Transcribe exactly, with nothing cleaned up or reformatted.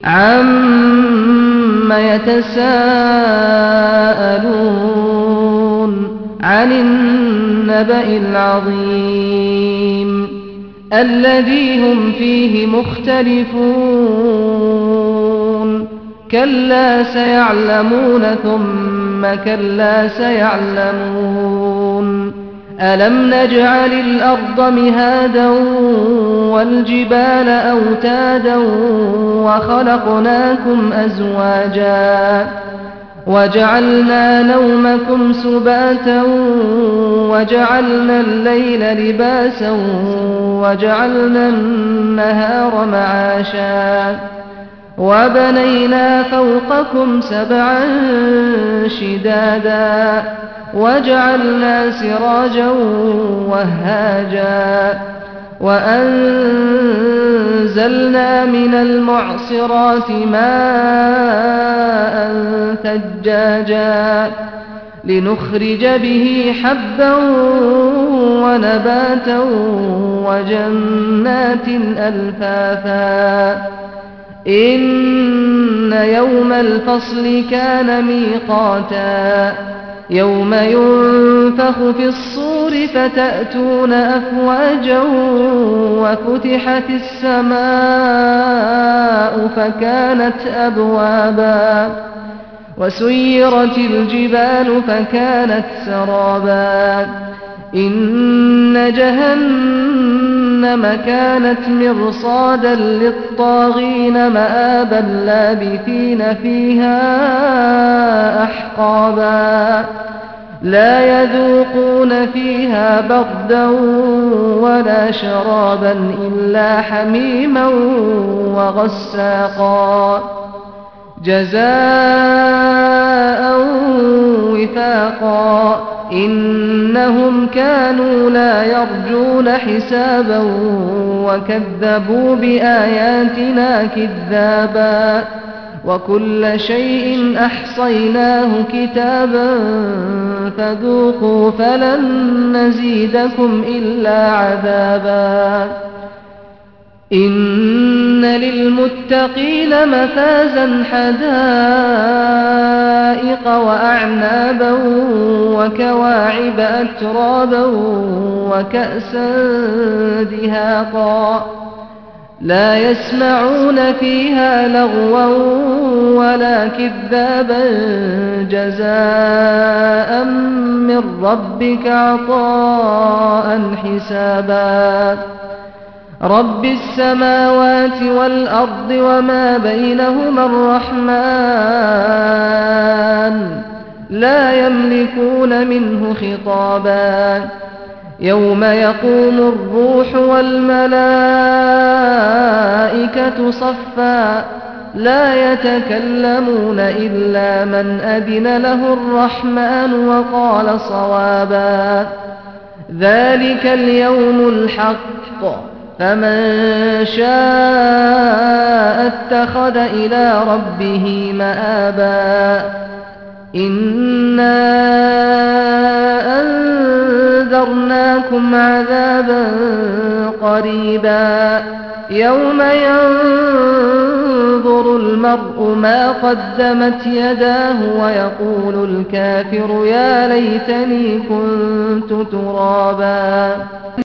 عَمَّ يَتَسَاءَلُونَ عَنِ النَّبَإِ الْعَظِيمِ الَّذِي هُمْ فِيهِ مُخْتَلِفُونَ كَلَّا سَيَعْلَمُونَ ثُمَّ كَلَّا سَيَعْلَمُونَ أَلَمْ نَجْعَلِ الْأَرْضَ مِهَادًا وَالْجِبَالَ أَوْتَادًا وَخَلَقْنَاكُمْ أَزْوَاجًا وَجَعَلْنَا نَوْمَكُمْ سُبَاتًا وَجَعَلْنَا اللَّيْلَ لِبَاسًا وَجَعَلْنَا النَّهَارَ مَعَاشًا وَبَنَيْنَا فَوْقَكُمْ سَبْعًا شِدَادًا وَجَعَلْنَا سِرَاجًا وَهَّاجًا وَأَنزَلْنَا مِنَ الْمُعْصِرَاتِ مَاءً ثَجَّاجًا لِنُخْرِجَ بِهِ حَبًّا وَنَبَاتًا وَجَنَّاتٍ أَلْفَافًا إِنَّ يَوْمَ الْفَصْلِ كَانَ مِيقَاتًا يَوْمَ يُنفَخُ فِي الصُّورِ فَتَأْتُونَ أَفْوَاجًا وَفُتِحَتِ السَّمَاءُ فَكَانَتْ أَبْوَابًا وَسُيِّرَتِ الْجِبَالُ فَكَانَتْ سَرَابًا إِنَّ جَهَنَّمَ كَانَتْ مِرْصَادًا لِّلطَّاغِينَ مَآبًا لَّابِثِينَ فِيهَا أَحْقَابًا لَّا يَذُوقُونَ فِيهَا بَرْدًا وَلَا شَرَابًا إِلَّا حَمِيمًا وَغَسَّاقًا جَزَاءً وِفَاقًا إِنَّهُمْ كَانُوا لَا يَرْجُونَ حِسَابًا وَكَذَّبُوا بِآيَاتِنَا كِذَّابًا وَكُلَّ شَيْءٍ أَحْصَيْنَاهُ كِتَابًا فَذُوقُوا فَلَن نَّزِيدَكُمْ إِلَّا عَذَابًا إِنَّ لِلْمُتَّقِينَ مَفَازًا حَدَائِقَ وَأَعْنَابًا وَكَوَاعِبَ أَتْرَابًا وَكَأْسًا دِهَاقًا لَّا يَسْمَعُونَ فِيهَا لَغْوًا وَلَا كِذَّابًا جَزَاءً مِّن رَّبِّكَ عَطَاءً حِسَابًا رَبِّ السَّمَاوَاتِ وَالْأَرْضِ وَمَا بَيْنَهُمَا الرَّحْمَٰنُ لَا يَمْلِكُونَ مِنْهُ خِطَابًا يَوْمَ يَقُومُ الرُّوحُ وَالْمَلَائِكَةُ صَفًّا لَّا يَتَكَلَّمُونَ إِلَّا مَنْ أَذِنَ لَهُ الرَّحْمَٰنُ وَقَالَ صَوَابًا ذَٰلِكَ الْيَوْمُ الْحَقُّ فَمَن شَاءَ اتَّخَذَ إِلَىٰ رَبِّهِ مَآبًا إِنَّا أَنذَرْنَاكُمْ عَذَابًا قَرِيبًا يَوْمَ يَنظُرُ الْمَرْءُ مَا قَدَّمَتْ يَدَاهُ وَيَقُولُ الْكَافِرُ يَا لَيْتَنِي كُنتُ تُرَابًا